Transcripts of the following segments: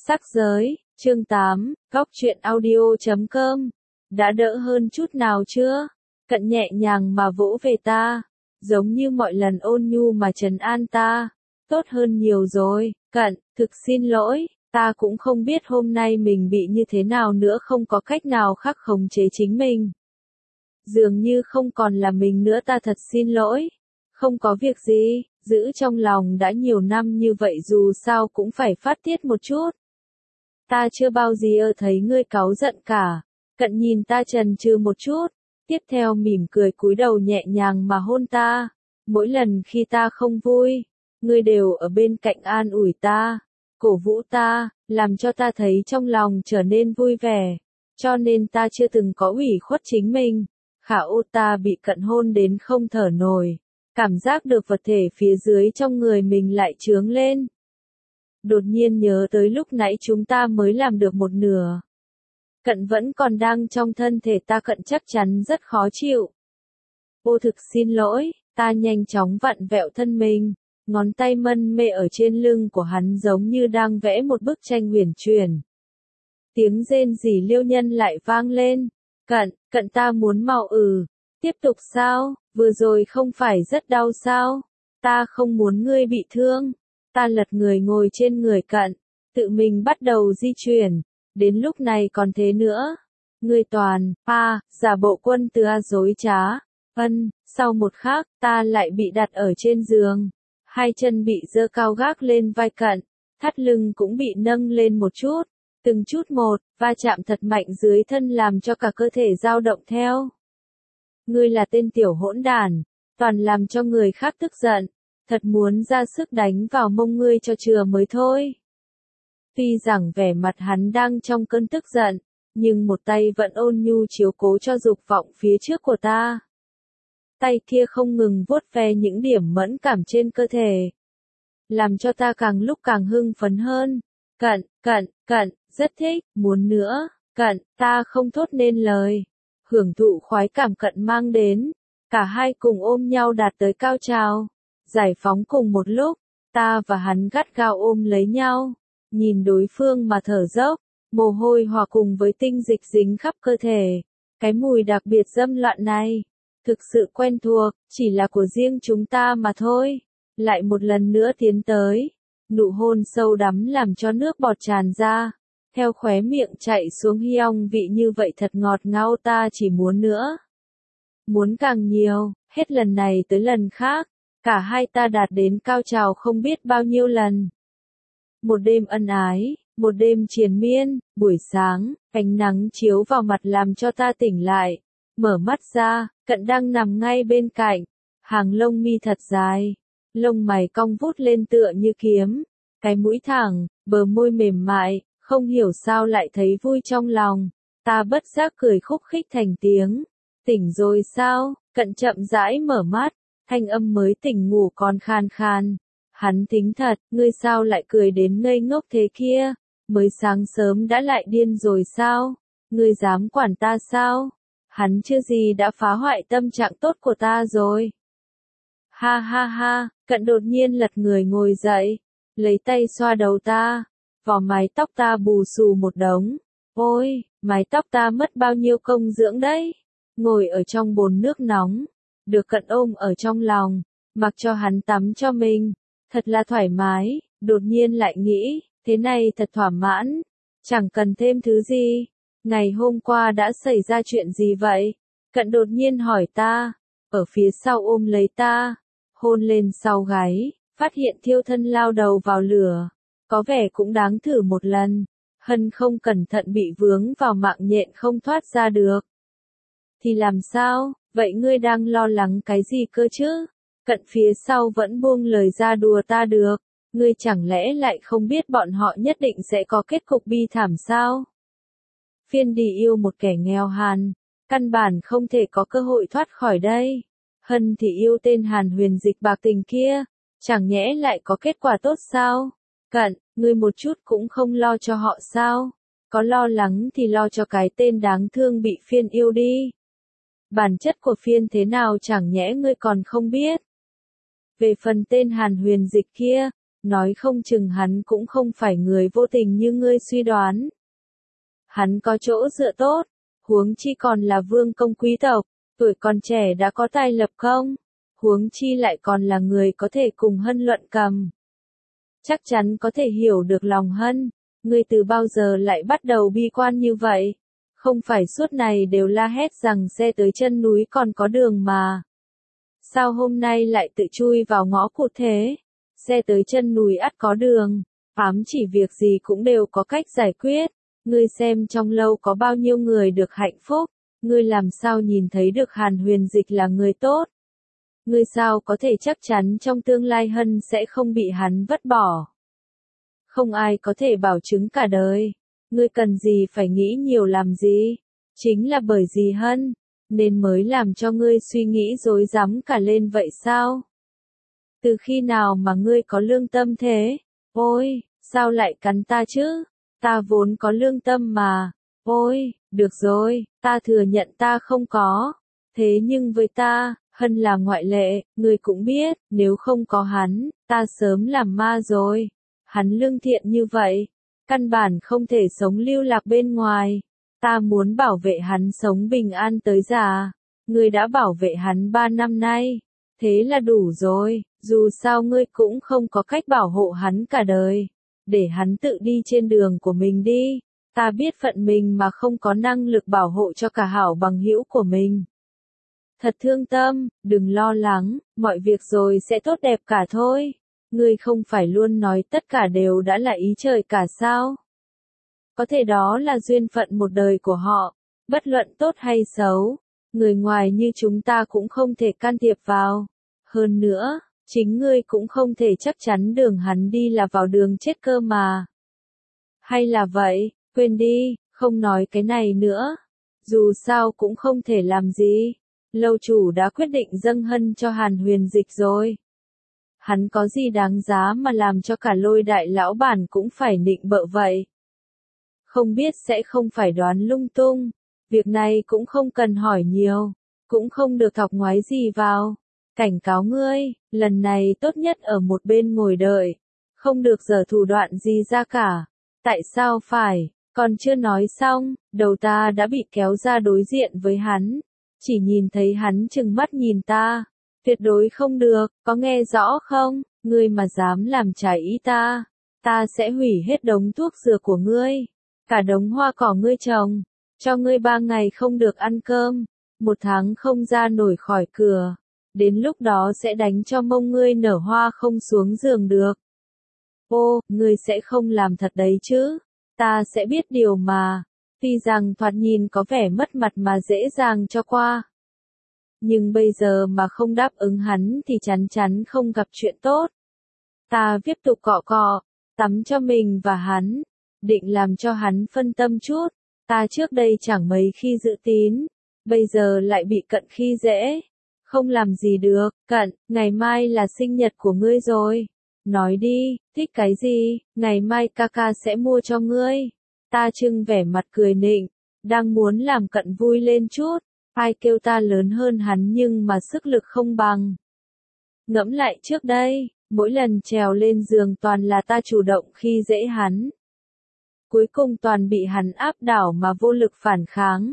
Sắc giới, chương 8, góc truyện audio.com. Đã đỡ hơn chút nào chưa? Cận nhẹ nhàng mà vỗ về ta, giống như mọi lần ôn nhu mà trấn an ta. Tốt hơn nhiều rồi, Cận, thực xin lỗi, ta cũng không biết hôm nay mình bị như thế nào nữa, không có cách nào khác khống chế chính mình. Dường như không còn là mình nữa, ta thật xin lỗi. Không có việc gì, giữ trong lòng đã nhiều năm như vậy dù sao cũng phải phát tiết một chút. Ta chưa bao giờ thấy ngươi cáu giận cả. Cận nhìn ta chần chừ một chút, tiếp theo mỉm cười cúi đầu nhẹ nhàng mà hôn ta. Mỗi lần khi ta không vui, ngươi đều ở bên cạnh an ủi ta, cổ vũ ta, làm cho ta thấy trong lòng trở nên vui vẻ. Cho nên ta chưa từng có ủy khuất chính mình. Khả ô, ta bị Cận hôn đến không thở nổi. Cảm giác được vật thể phía dưới trong người mình lại chướng lên. Đột nhiên nhớ tới lúc nãy chúng ta mới làm được một nửa. Cận vẫn còn đang trong thân thể ta, Cận chắc chắn rất khó chịu. Ô, thực xin lỗi, ta nhanh chóng vặn vẹo thân mình, ngón tay mân mê ở trên lưng của hắn giống như đang vẽ một bức tranh huyền chuyển. Tiếng rên rỉ Liêu Nhân lại vang lên. Cận ta muốn mau. Tiếp tục sao, vừa rồi không phải rất đau sao? Ta không muốn ngươi bị thương. Ta lật người ngồi trên người Cận, tự mình bắt đầu di chuyển. Đến lúc này còn thế nữa. Ngươi toàn, giả bộ quân tử dối trá. Sau một khắc, ta lại bị đặt ở trên giường. Hai chân bị giơ cao gác lên vai Cận, thắt lưng cũng bị nâng lên một chút. Từng chút một, va chạm thật mạnh dưới thân làm cho cả cơ thể dao động theo. Ngươi là tên tiểu hỗn đản, toàn làm cho người khác tức giận. Thật muốn ra sức đánh vào mông ngươi cho chừa mới thôi. Tuy rằng vẻ mặt hắn đang trong cơn tức giận, nhưng một tay vẫn ôn nhu chiếu cố cho dục vọng phía trước của ta. Tay kia không ngừng vuốt ve những điểm mẫn cảm trên cơ thể, làm cho ta càng lúc càng hưng phấn hơn. Cận, rất thích, muốn nữa. Cận, ta không thốt nên lời. Hưởng thụ khoái cảm Cận mang đến. Cả hai cùng ôm nhau đạt tới cao trào. Giải phóng cùng một lúc, ta và hắn gắt gao ôm lấy nhau. Nhìn đối phương mà thở dốc, mồ hôi hòa cùng với tinh dịch dính khắp cơ thể. Cái mùi đặc biệt dâm loạn này, thực sự quen thuộc, chỉ là của riêng chúng ta mà thôi. Lại một lần nữa tiến tới. Nụ hôn sâu đắm làm cho nước bọt tràn ra. Theo khóe miệng chạy xuống hyong vị như vậy thật ngọt ngào, ta chỉ muốn nữa. Muốn càng nhiều, hết lần này tới lần khác. Cả hai ta đạt đến cao trào không biết bao nhiêu lần. Một đêm ân ái, một đêm triền miên, buổi sáng, ánh nắng chiếu vào mặt làm cho ta tỉnh lại. Mở mắt ra, Cận đang nằm ngay bên cạnh. Hàng lông mi thật dài, lông mày cong vút lên tựa như kiếm. Cái mũi thẳng, bờ môi mềm mại, không hiểu sao lại thấy vui trong lòng. Ta bất giác cười khúc khích thành tiếng. Tỉnh rồi sao? Cận chậm rãi mở mắt. Thanh âm mới tỉnh ngủ còn khan khan. Hắn thính thật, ngươi sao lại cười đến ngây ngốc thế kia? Mới sáng sớm đã lại điên rồi sao? Ngươi dám quản ta sao? Hắn chưa gì đã phá hoại tâm trạng tốt của ta rồi. Ha ha ha, Cận đột nhiên lật người ngồi dậy, lấy tay xoa đầu ta, vỏ mái tóc ta bù xù một đống. Ôi, mái tóc ta mất bao nhiêu công dưỡng đấy. Ngồi ở trong bồn nước nóng, được Cận ôm ở trong lòng, mặc cho hắn tắm cho mình, thật là thoải mái. Đột nhiên lại nghĩ, thế này thật thỏa mãn, chẳng cần thêm thứ gì. Ngày hôm qua đã xảy ra chuyện gì vậy? Cận đột nhiên hỏi ta, ở phía sau ôm lấy ta, hôn lên sau gáy, phát hiện thiêu thân lao đầu vào lửa, có vẻ cũng đáng thử một lần. Hân không cẩn thận bị vướng vào mạng nhện không thoát ra được. Thì làm sao? Vậy ngươi đang lo lắng cái gì cơ chứ? Cận phía sau vẫn buông lời ra đùa ta được. Ngươi chẳng lẽ lại không biết bọn họ nhất định sẽ có kết cục bi thảm sao? Phiên đi yêu một kẻ nghèo hàn, căn bản không thể có cơ hội thoát khỏi đây. Hân thì yêu tên Hàn Huyền Dịch bạc tình kia, chẳng nhẽ lại có kết quả tốt sao? Cận, ngươi một chút cũng không lo cho họ sao? Có lo lắng thì lo cho cái tên đáng thương bị Phiên yêu đi. Bản chất của Phiên thế nào chẳng nhẽ ngươi còn không biết? Về phần tên Hàn Huyền Dịch kia, nói không chừng hắn cũng không phải người vô tình như ngươi suy đoán. Hắn có chỗ dựa tốt, huống chi còn là vương công quý tộc, tuổi còn trẻ đã có tài lập công, huống chi lại còn là người có thể cùng Hân luận cầm. Chắc chắn có thể hiểu được lòng Hân, ngươi từ bao giờ lại bắt đầu bi quan như vậy? Không phải suốt này đều la hét rằng xe tới chân núi còn có đường mà. Sao hôm nay lại tự chui vào ngõ cụt thế? Xe tới chân núi ắt có đường, ám chỉ việc gì cũng đều có cách giải quyết. Ngươi xem trong lâu có bao nhiêu người được hạnh phúc, ngươi làm sao nhìn thấy được Hàn Huyền Dịch là người tốt? Ngươi sao có thể chắc chắn trong tương lai Hân sẽ không bị hắn vứt bỏ? Không ai có thể bảo chứng cả đời. Ngươi cần gì phải nghĩ nhiều làm gì? Chính là bởi vì Hân, nên mới làm cho ngươi suy nghĩ rối rắm cả lên vậy sao? Từ khi nào mà ngươi có lương tâm thế? Ôi, sao lại cắn ta chứ? Ta vốn có lương tâm mà. Ôi, được rồi, ta thừa nhận ta không có. Thế nhưng với ta, Hân là ngoại lệ, ngươi cũng biết, nếu không có hắn, ta sớm làm ma rồi. Hắn lương thiện như vậy, căn bản không thể sống lưu lạc bên ngoài. Ta muốn bảo vệ hắn sống bình an tới già. Ngươi đã bảo vệ hắn 3 năm nay. Thế là đủ rồi, dù sao ngươi cũng không có cách bảo hộ hắn cả đời. Để hắn tự đi trên đường của mình đi. Ta biết phận mình mà không có năng lực bảo hộ cho cả hảo bằng hữu của mình. Thật thương tâm, đừng lo lắng, mọi việc rồi sẽ tốt đẹp cả thôi. Ngươi không phải luôn nói tất cả đều đã là ý trời cả sao? Có thể đó là duyên phận một đời của họ, bất luận tốt hay xấu, người ngoài như chúng ta cũng không thể can thiệp vào. Hơn nữa, chính ngươi cũng không thể chắc chắn đường hắn đi là vào đường chết cơ mà. Hay là vậy, quên đi, không nói cái này nữa. Dù sao cũng không thể làm gì. Lâu chủ đã quyết định dâng Hân cho Hàn Huyền Dịch rồi. Hắn có gì đáng giá mà làm cho cả Lôi đại lão bản cũng phải nịnh bợ vậy? Không biết sẽ không phải đoán lung tung. Việc này cũng không cần hỏi nhiều, cũng không được thọc ngoái gì vào. Cảnh cáo ngươi, lần này tốt nhất ở một bên ngồi đợi, không được giở thủ đoạn gì ra cả. Tại sao phải, còn chưa nói xong, đầu ta đã bị kéo ra đối diện với hắn. Chỉ nhìn thấy hắn trừng mắt nhìn ta. Tuyệt đối không được, có nghe rõ không? Ngươi mà dám làm trái ý ta, ta sẽ hủy hết đống thuốc dừa của ngươi, cả đống hoa cỏ ngươi trồng, cho ngươi 3 ngày không được ăn cơm, 1 tháng không ra nổi khỏi cửa. Đến lúc đó sẽ đánh cho mông ngươi nở hoa không xuống giường được. Ô, ngươi sẽ không làm thật đấy chứ? Ta sẽ biết điều mà. Tuy rằng thoạt nhìn có vẻ mất mặt mà dễ dàng cho qua. Nhưng bây giờ mà không đáp ứng hắn thì chắn chắn không gặp chuyện tốt. Ta tiếp tục cọ cọ, tắm cho mình và hắn, định làm cho hắn phân tâm chút. Ta trước đây chẳng mấy khi giữ tín, bây giờ lại bị Cận khi dễ. Không làm gì được, Cận, ngày mai là sinh nhật của ngươi rồi. Nói đi, thích cái gì, ngày mai ca sẽ mua cho ngươi. Ta trưng vẻ mặt cười nịnh, đang muốn làm Cận vui lên chút. Ai kêu ta lớn hơn hắn nhưng mà sức lực không bằng. Ngẫm lại trước đây, mỗi lần trèo lên giường toàn là ta chủ động khi dễ hắn. Cuối cùng toàn bị hắn áp đảo mà vô lực phản kháng.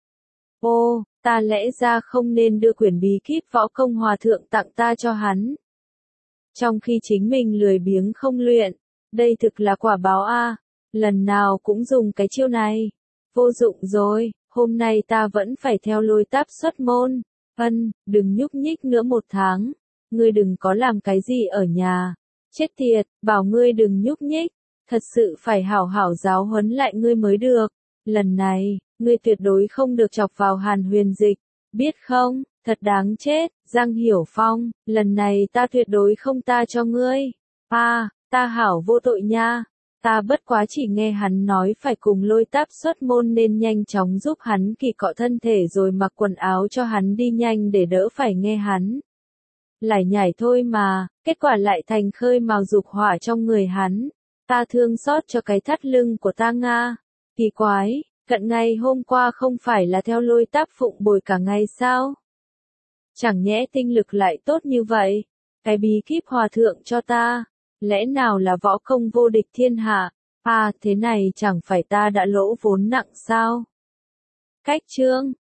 Ô, ta lẽ ra không nên đưa quyển bí kíp võ công hòa thượng tặng ta cho hắn. Trong khi chính mình lười biếng không luyện, đây thực là quả báo a. Lần nào cũng dùng cái chiêu này. Vô dụng rồi. Hôm nay ta vẫn phải theo Lôi Táp xuất môn. Hân, đừng nhúc nhích nữa 1 tháng. Ngươi đừng có làm cái gì ở nhà. Chết tiệt, bảo ngươi đừng nhúc nhích. Thật sự phải hảo hảo giáo huấn lại ngươi mới được. Lần này, ngươi tuyệt đối không được chọc vào Hàn Huyền Dịch. Biết không, thật đáng chết, Giang Hiểu Phong, lần này ta tuyệt đối không tha cho ngươi. Ta hảo vô tội nha. Ta bất quá chỉ nghe hắn nói phải cùng Lôi Táp xuất môn nên nhanh chóng giúp hắn kỳ cọ thân thể rồi mặc quần áo cho hắn đi nhanh để đỡ phải nghe hắn. Lải nhải thôi mà, kết quả lại thành khơi mào dục hỏa trong người hắn. Ta thương xót cho cái thắt lưng của ta Nga. Kỳ quái, Cận ngày hôm qua không phải là theo Lôi Táp phụng bồi cả ngày sao? Chẳng nhẽ tinh lực lại tốt như vậy. Cái bí kíp hòa thượng cho ta Lẽ nào là võ công vô địch thiên hạ? À, thế này chẳng phải ta đã lỗ vốn nặng sao? Cách chương